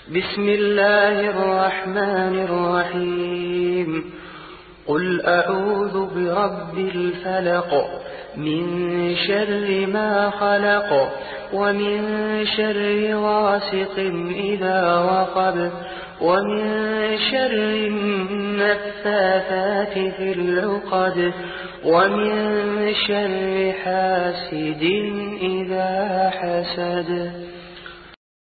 بسم الله الرحمن الرحيم. قل أعوذ برب الفلق من شر ما خلق ومن شر غاسق إذا وقب ومن شر النفاثات في العقد ومن شر حاسد إذا حسد.